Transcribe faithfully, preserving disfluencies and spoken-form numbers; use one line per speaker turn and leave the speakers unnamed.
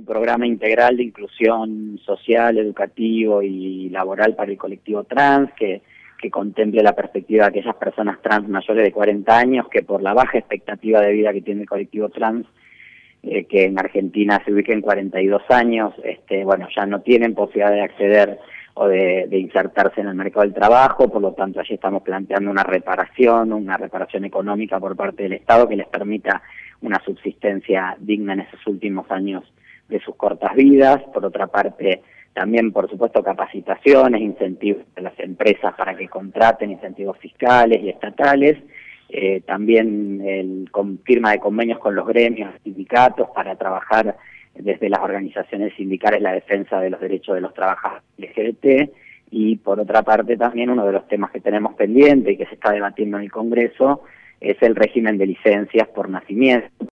un programa integral de inclusión social, educativo y laboral para el colectivo trans, que, que contemple la perspectiva de aquellas personas trans mayores de cuarenta años que por la baja expectativa de vida que tiene el colectivo trans, eh, que en Argentina se ubica en cuarenta y dos años, este, bueno, ya no tienen posibilidad de acceder o de, de insertarse en el mercado del trabajo, por lo tanto allí estamos planteando una reparación, una reparación económica por parte del Estado que les permita una subsistencia digna en esos últimos años de sus cortas vidas. Por otra parte, también, por supuesto, capacitaciones, incentivos de las empresas para que contraten, incentivos fiscales y estatales, eh, también el, con firma de convenios con los gremios, sindicatos, para trabajar desde las organizaciones sindicales la defensa de los derechos de los trabajadores L G B T, y por otra parte también uno de los temas que tenemos pendiente y que se está debatiendo en el Congreso es el régimen de licencias por nacimiento,